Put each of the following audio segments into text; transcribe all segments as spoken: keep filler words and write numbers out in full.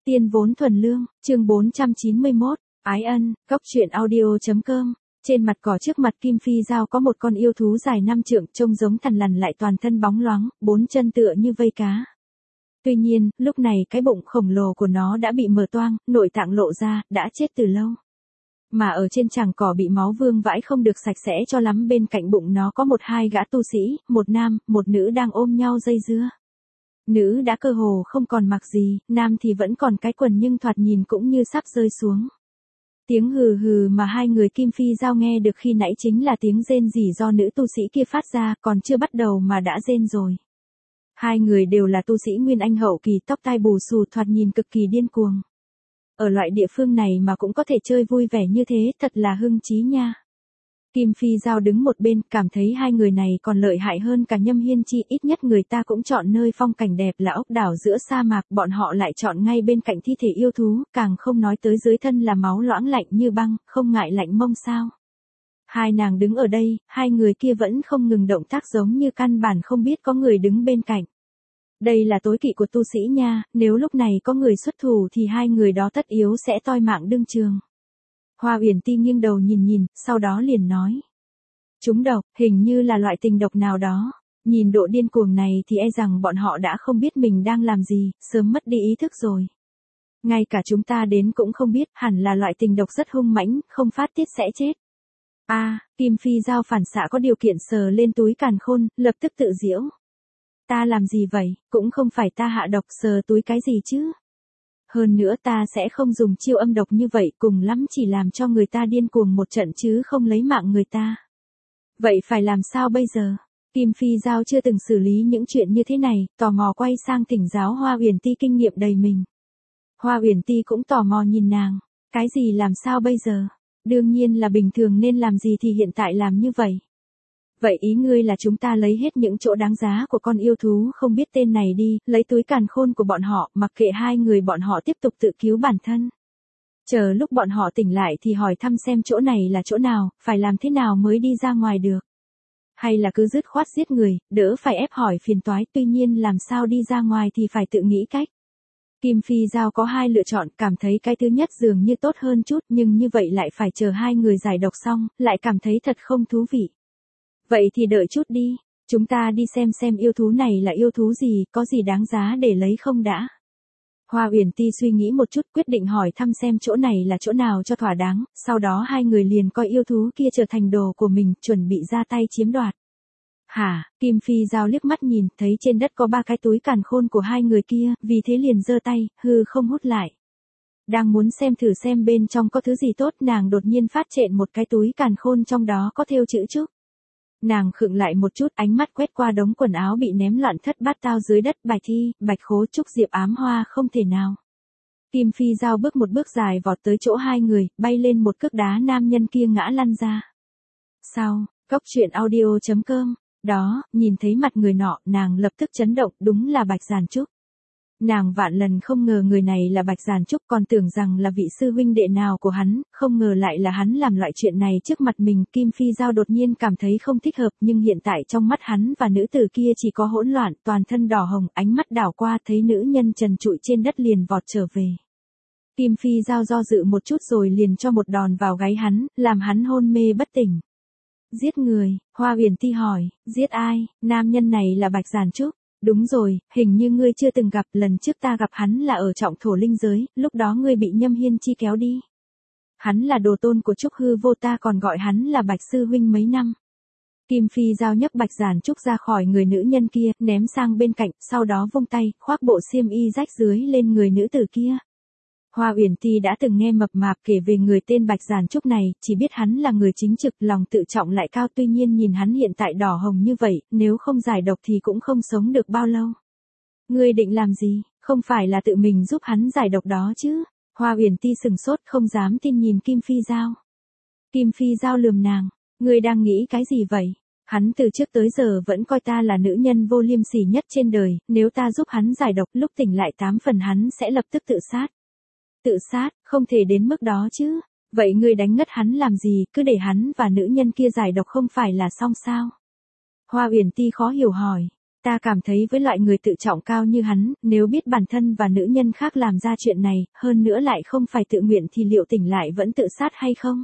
Tiên vốn thuần lương, chương bốn trăm chín mươi mốt, ái ân, cốc truyện audio.com. Trên mặt cỏ trước mặt Kim Phi Giao có một con yêu thú dài năm trượng trông giống thằn lằn lại toàn thân bóng loáng, bốn chân tựa như vây cá. Tuy nhiên, lúc này cái bụng khổng lồ của nó đã bị mở toang, nội tạng lộ ra, đã chết từ lâu. Mà ở trên tràng cỏ bị máu vương vãi không được sạch sẽ cho lắm, bên cạnh bụng nó có một hai gã tu sĩ, một nam, một nữ đang ôm nhau dây dưa. Nữ đã cơ hồ không còn mặc gì, nam thì vẫn còn cái quần nhưng thoạt nhìn cũng như sắp rơi xuống. Tiếng hừ hừ mà hai người Kim Phi Giao nghe được khi nãy chính là tiếng rên rỉ do nữ tu sĩ kia phát ra, còn chưa bắt đầu mà đã rên rồi. Hai người đều là tu sĩ Nguyên Anh hậu kỳ, tóc tai bù xù, thoạt nhìn cực kỳ điên cuồng. Ở loại địa phương này mà cũng có thể chơi vui vẻ như thế, thật là hưng trí nha. Kim Phi Giao đứng một bên, cảm thấy hai người này còn lợi hại hơn cả Nhâm Hiên Chi, ít nhất người ta cũng chọn nơi phong cảnh đẹp là ốc đảo giữa sa mạc, bọn họ lại chọn ngay bên cạnh thi thể yêu thú, càng không nói tới dưới thân là máu loãng lạnh như băng, không ngại lạnh mông sao. Hai nàng đứng ở đây, hai người kia vẫn không ngừng động tác giống như căn bản không biết có người đứng bên cạnh. Đây là tối kỵ của tu sĩ nha, nếu lúc này có người xuất thủ thì hai người đó tất yếu sẽ toi mạng đương trường. Hoa Uyển Ti nghiêng đầu nhìn nhìn, sau đó liền nói. Chúng độc, hình như là loại tình độc nào đó. Nhìn độ điên cuồng này thì e rằng bọn họ đã không biết mình đang làm gì, sớm mất đi ý thức rồi. Ngay cả chúng ta đến cũng không biết, hẳn là loại tình độc rất hung mãnh, không phát tiết sẽ chết. A, à, Kim Phi Giao phản xạ có điều kiện sờ lên túi càn khôn, lập tức tự giễu. Ta làm gì vậy, cũng không phải ta hạ độc, sờ túi cái gì chứ. Hơn nữa ta sẽ không dùng chiêu âm độc như vậy, cùng lắm chỉ làm cho người ta điên cuồng một trận chứ không lấy mạng người ta. Vậy phải làm sao bây giờ? Kim Phi Giao chưa từng xử lý những chuyện như thế này, tò mò quay sang thỉnh giáo Hoa Uyển Ti kinh nghiệm đầy mình. Hoa Uyển Ti cũng tò mò nhìn nàng, cái gì làm sao bây giờ? Đương nhiên là bình thường nên làm gì thì hiện tại làm như vậy. Vậy ý ngươi là chúng ta lấy hết những chỗ đáng giá của con yêu thú không biết tên này đi, lấy túi càn khôn của bọn họ, mặc kệ hai người bọn họ tiếp tục tự cứu bản thân. Chờ lúc bọn họ tỉnh lại thì hỏi thăm xem chỗ này là chỗ nào, phải làm thế nào mới đi ra ngoài được. Hay là cứ dứt khoát giết người, đỡ phải ép hỏi phiền toái, tuy nhiên làm sao đi ra ngoài thì phải tự nghĩ cách. Kim Phi Giao có hai lựa chọn, cảm thấy cái thứ nhất dường như tốt hơn chút, nhưng như vậy lại phải chờ hai người giải độc xong, lại cảm thấy thật không thú vị. Vậy thì đợi chút đi, chúng ta đi xem xem yêu thú này là yêu thú gì, có gì đáng giá để lấy không đã. Hoa Uyển Ti suy nghĩ một chút, quyết định hỏi thăm xem chỗ này là chỗ nào cho thỏa đáng, sau đó hai người liền coi yêu thú kia trở thành đồ của mình, chuẩn bị ra tay chiếm đoạt. Hả, Kim Phi Giao liếc mắt nhìn, thấy trên đất có ba cái túi càn khôn của hai người kia, vì thế liền giơ tay, hư không hút lại. Đang muốn xem thử xem bên trong có thứ gì tốt, nàng đột nhiên phát trện một cái túi càn khôn trong đó có thêu chữ Trúc. Nàng khựng lại một chút, ánh mắt quét qua đống quần áo bị ném loạn thất bát tao dưới đất, Bạch Thi, Bạch Khố, Trúc Diệp, Ám Hoa, không thể nào. Kim Phi Giao bước một bước dài vọt tới chỗ hai người, bay lên một cước đá nam nhân kia ngã lăn ra. Sau, cốc truyện audio.com, đó, nhìn thấy mặt người nọ, nàng lập tức chấn động, đúng là Bạch Giàn Trúc. Nàng vạn lần không ngờ người này là Bạch Giàn Trúc, còn tưởng rằng là vị sư huynh đệ nào của hắn, không ngờ lại là hắn làm loại chuyện này trước mặt mình. Kim Phi Giao đột nhiên cảm thấy không thích hợp, nhưng hiện tại trong mắt hắn và nữ tử kia chỉ có hỗn loạn, toàn thân đỏ hồng, ánh mắt đảo qua thấy nữ nhân trần trụi trên đất liền vọt trở về. Kim Phi Giao do dự một chút rồi liền cho một đòn vào gáy hắn, làm hắn hôn mê bất tỉnh. Giết người, Hoa Uyển Ti hỏi, giết ai? Nam nhân này là Bạch Giàn Trúc. Đúng rồi, hình như ngươi chưa từng gặp, lần trước ta gặp hắn là ở trọng thổ linh giới, lúc đó ngươi bị Nhâm Hiên Chi kéo đi. Hắn là đồ tôn của Trúc Hư Vô, ta còn gọi hắn là Bạch Sư Huynh mấy năm. Kim Phi Giao nhấc Bạch Giàn Trúc ra khỏi người nữ nhân kia, ném sang bên cạnh, sau đó vung tay, khoác bộ xiêm y rách dưới lên người nữ tử kia. Hoa Uyển Ti đã từng nghe mập mạp kể về người tên Bạch Giàn Trúc này, chỉ biết hắn là người chính trực, lòng tự trọng lại cao, tuy nhiên nhìn hắn hiện tại đỏ hồng như vậy, nếu không giải độc thì cũng không sống được bao lâu. Ngươi định làm gì, không phải là tự mình giúp hắn giải độc đó chứ? Hoa Uyển Ti sừng sốt, không dám tin nhìn Kim Phi Giao. Kim Phi Giao lườm nàng, ngươi đang nghĩ cái gì vậy? Hắn từ trước tới giờ vẫn coi ta là nữ nhân vô liêm sỉ nhất trên đời, nếu ta giúp hắn giải độc, lúc tỉnh lại tám phần hắn sẽ lập tức tự sát. Tự sát, không thể đến mức đó chứ. Vậy ngươi đánh ngất hắn làm gì, cứ để hắn và nữ nhân kia giải độc không phải là xong sao? Hoa Uyển Ti khó hiểu hỏi. Ta cảm thấy với loại người tự trọng cao như hắn, nếu biết bản thân và nữ nhân khác làm ra chuyện này, hơn nữa lại không phải tự nguyện thì liệu tỉnh lại vẫn tự sát hay không?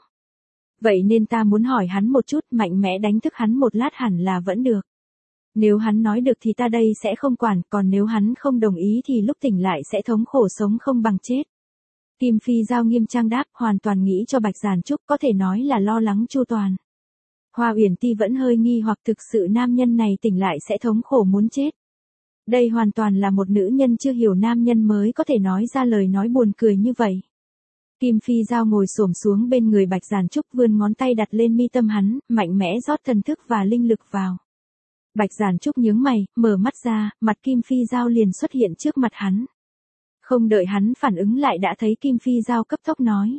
Vậy nên ta muốn hỏi hắn một chút, mạnh mẽ đánh thức hắn một lát hẳn là vẫn được. Nếu hắn nói được thì ta đây sẽ không quản, còn nếu hắn không đồng ý thì lúc tỉnh lại sẽ thống khổ sống không bằng chết. Kim Phi Giao nghiêm trang đáp, hoàn toàn nghĩ cho Bạch Giản Trúc, có thể nói là lo lắng chu toàn. Hoa Uyển Ti vẫn hơi nghi hoặc thực sự nam nhân này tỉnh lại sẽ thống khổ muốn chết. Đây hoàn toàn là một nữ nhân chưa hiểu nam nhân mới có thể nói ra lời nói buồn cười như vậy. Kim Phi Giao ngồi xổm xuống bên người Bạch Giản Trúc, vươn ngón tay đặt lên mi tâm hắn, mạnh mẽ rót thần thức và linh lực vào. Bạch Giản Trúc nhướng mày, mở mắt ra, mặt Kim Phi Giao liền xuất hiện trước mặt hắn. Không đợi hắn phản ứng lại đã thấy Kim Phi Giao cấp tốc nói.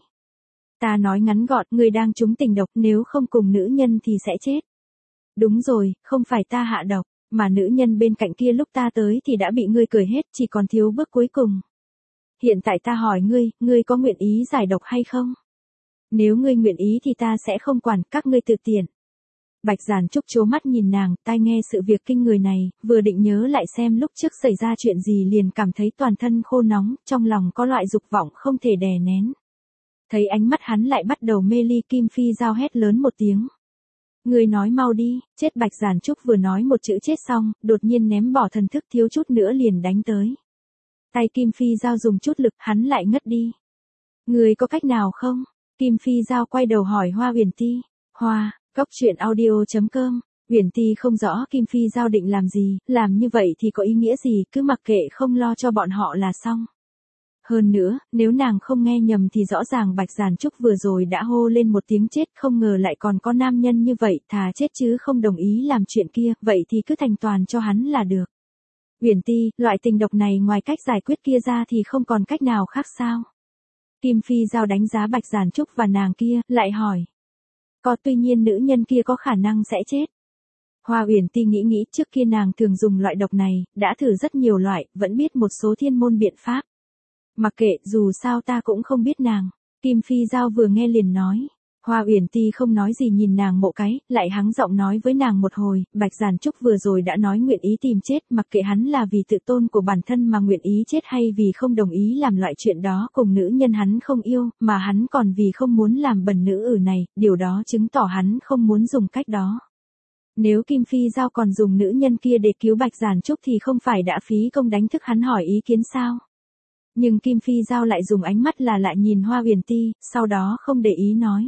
Ta nói ngắn gọn, người đang trúng tình độc, nếu không cùng nữ nhân thì sẽ chết. Đúng rồi, không phải ta hạ độc, mà nữ nhân bên cạnh kia lúc ta tới thì đã bị ngươi cười hết, chỉ còn thiếu bước cuối cùng. Hiện tại ta hỏi ngươi, ngươi có nguyện ý giải độc hay không? Nếu ngươi nguyện ý thì ta sẽ không quản, các ngươi tự tiện. Bạch Giản Trúc trố mắt nhìn nàng, tai nghe sự việc kinh người này, vừa định nhớ lại xem lúc trước xảy ra chuyện gì liền cảm thấy toàn thân khô nóng, trong lòng có loại dục vọng không thể đè nén. Thấy ánh mắt hắn lại bắt đầu mê ly, Kim Phi Giao hét lớn một tiếng. Ngươi nói mau đi, chết! Bạch Giản Trúc vừa nói một chữ chết xong, đột nhiên ném bỏ thần thức, thiếu chút nữa liền đánh tới. Tay Kim Phi Giao dùng chút lực, hắn lại ngất đi. Ngươi có cách nào không? Kim Phi Giao quay đầu hỏi Hoa Uyển Ti. Hoa, Cốc Truyện Audio chấm com. Uyển Ti không rõ Kim Phi Giao định làm gì, làm như vậy thì có ý nghĩa gì, cứ mặc kệ không lo cho bọn họ là xong. Hơn nữa, nếu nàng không nghe nhầm thì rõ ràng Bạch Giản Trúc vừa rồi đã hô lên một tiếng chết, không ngờ lại còn có nam nhân như vậy, thà chết chứ không đồng ý làm chuyện kia, vậy thì cứ thành toàn cho hắn là được. Uyển Ti, loại tình độc này ngoài cách giải quyết kia ra thì không còn cách nào khác sao? Kim Phi Giao đánh giá Bạch Giản Trúc và nàng kia, lại hỏi. Có, tuy nhiên nữ nhân kia có khả năng sẽ chết. Hoa Uyển Ti nghĩ nghĩ, trước kia nàng thường dùng loại độc này, đã thử rất nhiều loại, vẫn biết một số thiên môn biện pháp. Mặc kệ, dù sao ta cũng không biết nàng. Kim Phi Giao vừa nghe liền nói. Hoa Uyển Ti không nói gì nhìn nàng một cái, lại hắng giọng nói với nàng một hồi, Bạch Giản Trúc vừa rồi đã nói nguyện ý tìm chết, mặc kệ hắn là vì tự tôn của bản thân mà nguyện ý chết hay vì không đồng ý làm loại chuyện đó cùng nữ nhân hắn không yêu, mà hắn còn vì không muốn làm bần nữ ử này, điều đó chứng tỏ hắn không muốn dùng cách đó. Nếu Kim Phi Giao còn dùng nữ nhân kia để cứu Bạch Giản Trúc thì không phải đã phí công đánh thức hắn hỏi ý kiến sao? Nhưng Kim Phi Giao lại dùng ánh mắt là lại nhìn Hoa Uyển Ti, sau đó không để ý nói.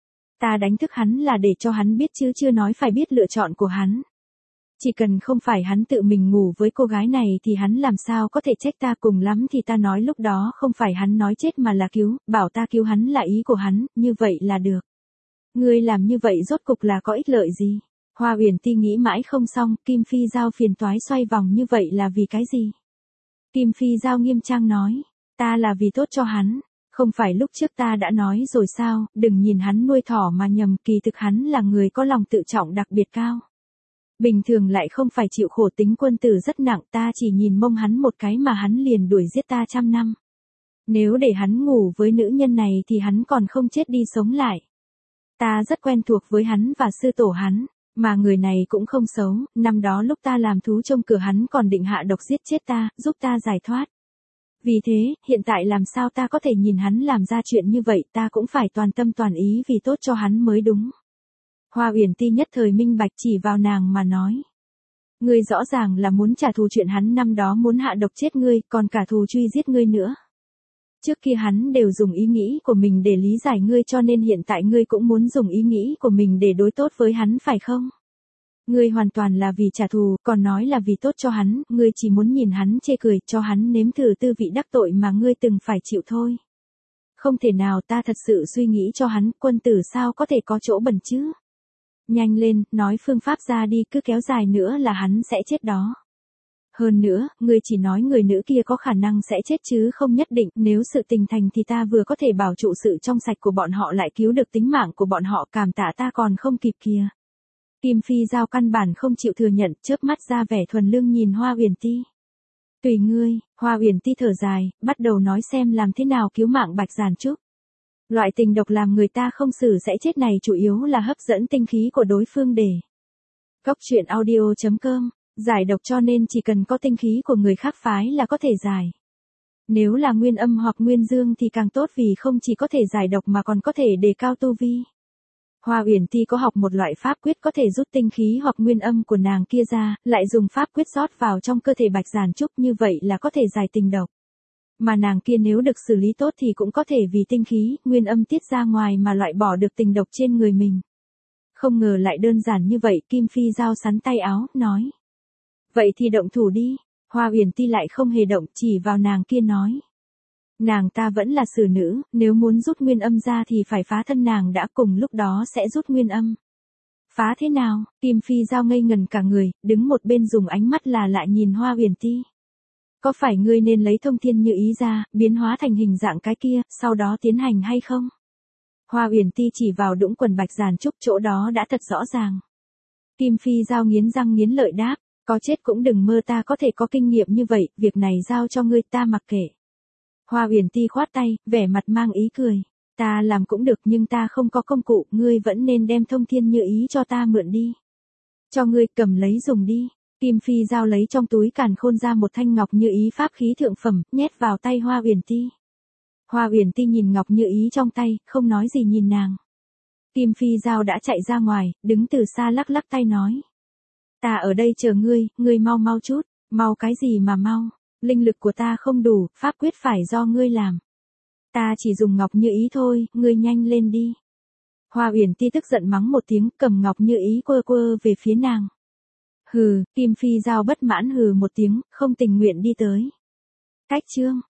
Ta đánh thức hắn là để cho hắn biết chứ chưa nói phải biết lựa chọn của hắn. Chỉ cần không phải hắn tự mình ngủ với cô gái này thì hắn làm sao có thể trách ta, cùng lắm thì ta nói lúc đó không phải hắn nói chết mà là cứu, bảo ta cứu hắn là ý của hắn, như vậy là được. Ngươi làm như vậy rốt cục là có ích lợi gì? Hoa Uyển Ti nghĩ mãi không xong, Kim Phi Giao phiền toái xoay vòng như vậy là vì cái gì? Kim Phi Giao nghiêm trang nói, ta là vì tốt cho hắn. Không phải lúc trước ta đã nói rồi sao, đừng nhìn hắn nuôi thỏ mà nhầm, kỳ thực hắn là người có lòng tự trọng đặc biệt cao. Bình thường lại không phải chịu khổ, tính quân tử rất nặng, ta chỉ nhìn mông hắn một cái mà hắn liền đuổi giết ta trăm năm. Nếu để hắn ngủ với nữ nhân này thì hắn còn không chết đi sống lại. Ta rất quen thuộc với hắn và sư tổ hắn, mà người này cũng không xấu, năm đó lúc ta làm thú trông cửa hắn còn định hạ độc giết chết ta, giúp ta giải thoát. Vì thế, hiện tại làm sao ta có thể nhìn hắn làm ra chuyện như vậy, ta cũng phải toàn tâm toàn ý vì tốt cho hắn mới đúng. Hoa Uyển Ti nhất thời minh bạch, chỉ vào nàng mà nói. Ngươi rõ ràng là muốn trả thù chuyện hắn năm đó muốn hạ độc chết ngươi, còn cả thù truy giết ngươi nữa. Trước kia hắn đều dùng ý nghĩ của mình để lý giải ngươi, cho nên hiện tại ngươi cũng muốn dùng ý nghĩ của mình để đối tốt với hắn phải không? Ngươi hoàn toàn là vì trả thù, còn nói là vì tốt cho hắn, ngươi chỉ muốn nhìn hắn chê cười, cho hắn nếm thử tư vị đắc tội mà ngươi từng phải chịu thôi. Không thể nào, ta thật sự suy nghĩ cho hắn, quân tử sao có thể có chỗ bẩn chứ? Nhanh lên, nói phương pháp ra đi, cứ kéo dài nữa là hắn sẽ chết đó. Hơn nữa, ngươi chỉ nói người nữ kia có khả năng sẽ chết chứ không nhất định, nếu sự tình thành thì ta vừa có thể bảo trụ sự trong sạch của bọn họ lại cứu được tính mạng của bọn họ, cảm tạ ta còn không kịp kìa. Kim Phi Giao căn bản không chịu thừa nhận, chớp mắt ra vẻ thuần lương nhìn Hoa Uyển Ti. Tùy ngươi. Hoa Uyển Ti thở dài, bắt đầu nói xem làm thế nào cứu mạng Bạch Giản Trúc. Loại tình độc làm người ta không xử sẽ chết này chủ yếu là hấp dẫn tinh khí của đối phương để. Cốc Truyện Audio chấm com Giải độc cho nên chỉ cần có tinh khí của người khác phái là có thể giải. Nếu là nguyên âm hoặc nguyên dương thì càng tốt vì không chỉ có thể giải độc mà còn có thể đề cao tu vi. Hoa Uyển Ti có học một loại pháp quyết có thể rút tinh khí hoặc nguyên âm của nàng kia ra, lại dùng pháp quyết rót vào trong cơ thể Bạch Giản Trúc, như vậy là có thể giải tình độc. Mà nàng kia nếu được xử lý tốt thì cũng có thể vì tinh khí, nguyên âm tiết ra ngoài mà loại bỏ được tình độc trên người mình. Không ngờ lại đơn giản như vậy, Kim Phi Giao sắn tay áo, nói. Vậy thì động thủ đi. Hoa Uyển Ti lại không hề động, chỉ vào nàng kia nói. Nàng ta vẫn là xử nữ, nếu muốn rút nguyên âm ra thì phải phá thân nàng đã, cùng lúc đó sẽ rút nguyên âm. Phá thế nào? Kim Phi Giao ngây ngần cả người, đứng một bên dùng ánh mắt là lại nhìn Hoa Uyển Ti. Có phải ngươi nên lấy thông thiên như ý ra, biến hóa thành hình dạng cái kia, sau đó tiến hành hay không? Hoa Uyển Ti chỉ vào đũng quần Bạch Giản Trúc, chỗ đó đã thật rõ ràng. Kim Phi Giao nghiến răng nghiến lợi đáp, có chết cũng đừng mơ ta có thể có kinh nghiệm như vậy, việc này giao cho ngươi, ta mặc kệ. Hoa Uyển Ti khoát tay, vẻ mặt mang ý cười. Ta làm cũng được nhưng ta không có công cụ, ngươi vẫn nên đem thông thiên như ý cho ta mượn đi. Cho ngươi, cầm lấy dùng đi. Kim Phi Giao lấy trong túi càn khôn ra một thanh ngọc như ý pháp khí thượng phẩm, nhét vào tay Hoa Uyển Ti. Hoa Uyển Ti nhìn ngọc như ý trong tay, không nói gì nhìn nàng. Kim Phi Giao đã chạy ra ngoài, đứng từ xa lắc lắc tay nói. Ta ở đây chờ ngươi, ngươi mau mau chút, mau cái gì mà mau, linh lực của ta không đủ, pháp quyết phải do ngươi làm. Ta chỉ dùng ngọc như ý thôi, ngươi nhanh lên đi. Hoa Uyển Ti tức giận mắng một tiếng, cầm ngọc như ý quơ quơ về phía nàng. Hừ, Kim Phi Giao bất mãn hừ một tiếng, không tình nguyện đi tới. Cách chương